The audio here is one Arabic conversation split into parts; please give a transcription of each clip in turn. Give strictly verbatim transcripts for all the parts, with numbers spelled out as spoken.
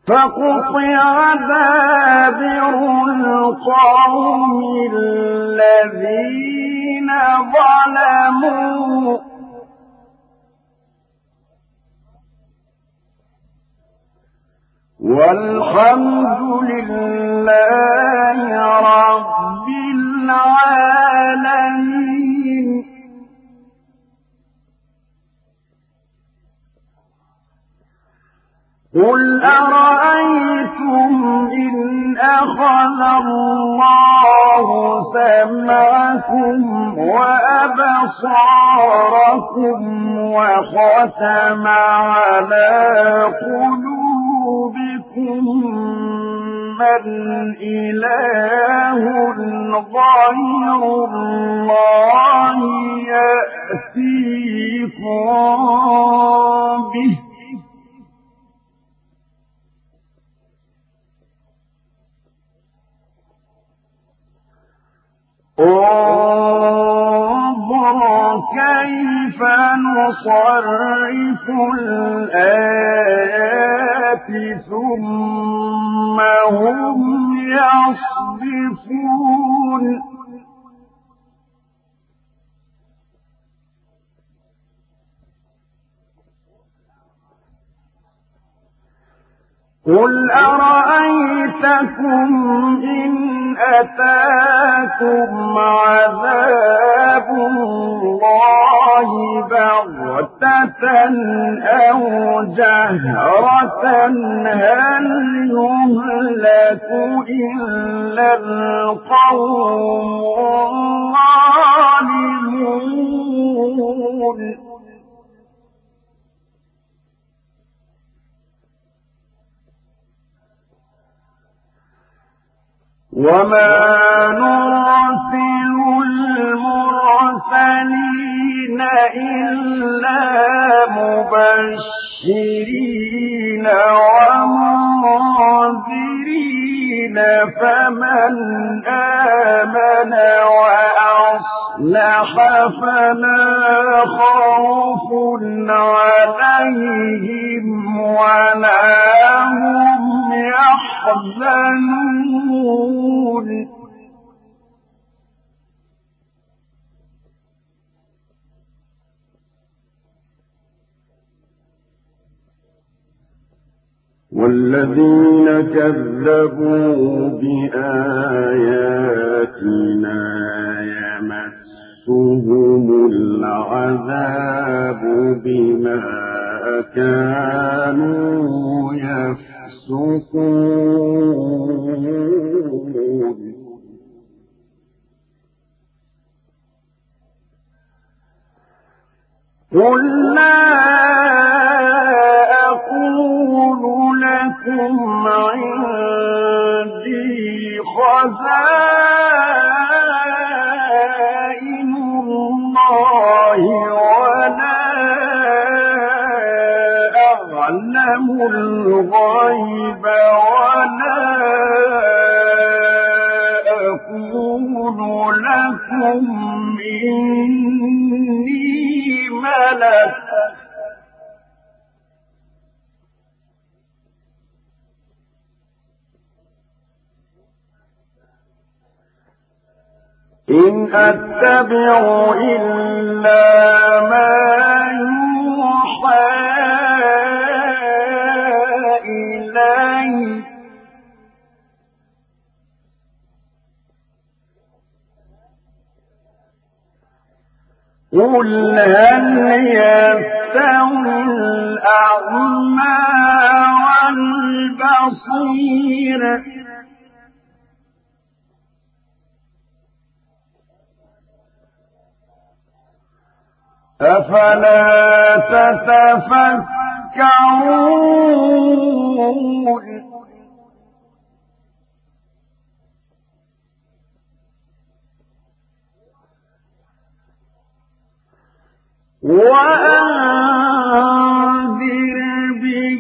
فقطع دابر القوم الذين ظلموا والحمد لله رب العالمين. قل أرأيتم إن أخذ الله سمعكم وأبصاركم وختم على قلوبكم من إله غير الله يأتيكم به انظر كيف نصرف الآيات ثم هم يصدفون. قل أرأيتكم إن أتاكم عذاب الله بغتة أو جهرة هل يهلك إلا القوم الظالمون. وما نرسل المرسلين إلا مبشرين ومنذرين فمن آمن وأصلح فلا خوف عليهم ولا هم يحزنون. والذين كذبوا بآياتنا يمسهم العذاب بما كانوا يفسقون. قل لا أقول لكم عندي خزائن الله ولا أعلم الغيب ولا أقول لكم إني ملك إن أتبع إلا ما يوحى إلي قل هل يستوي الأعمى والبصير أفلا تتفكرون. وأنذر به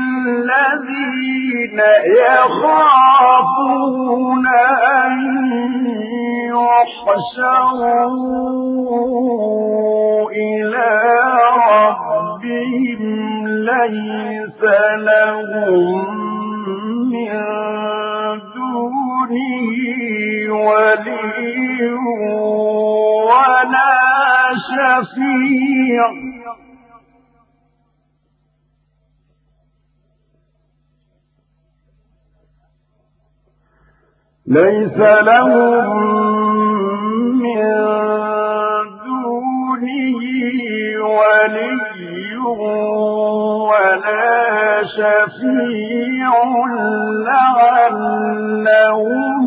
الذين يخافون أن يحشروا إلى ربهم ليس لهم من دونه ولي ولا شفيع ليس لهم من دونه ولي ولا شفيع لعلهم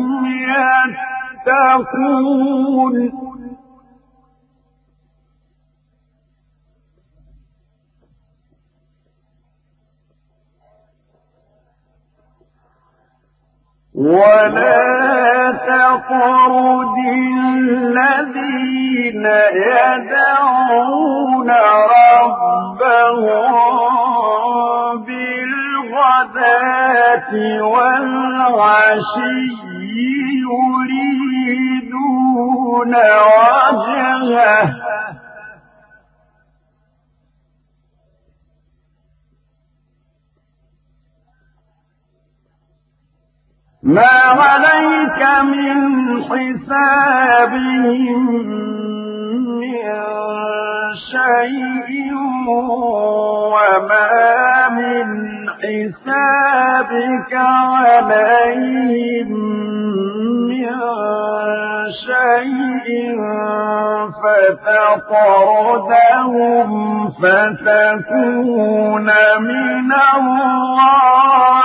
يتقون ولا تطرد الذين يدعون ربهم بالغداة والعشي يريدون وجهه ما عليك من حسابهم من شيء وما من حسابك عليهم من شيء فتطردهم فتكون من الظالمين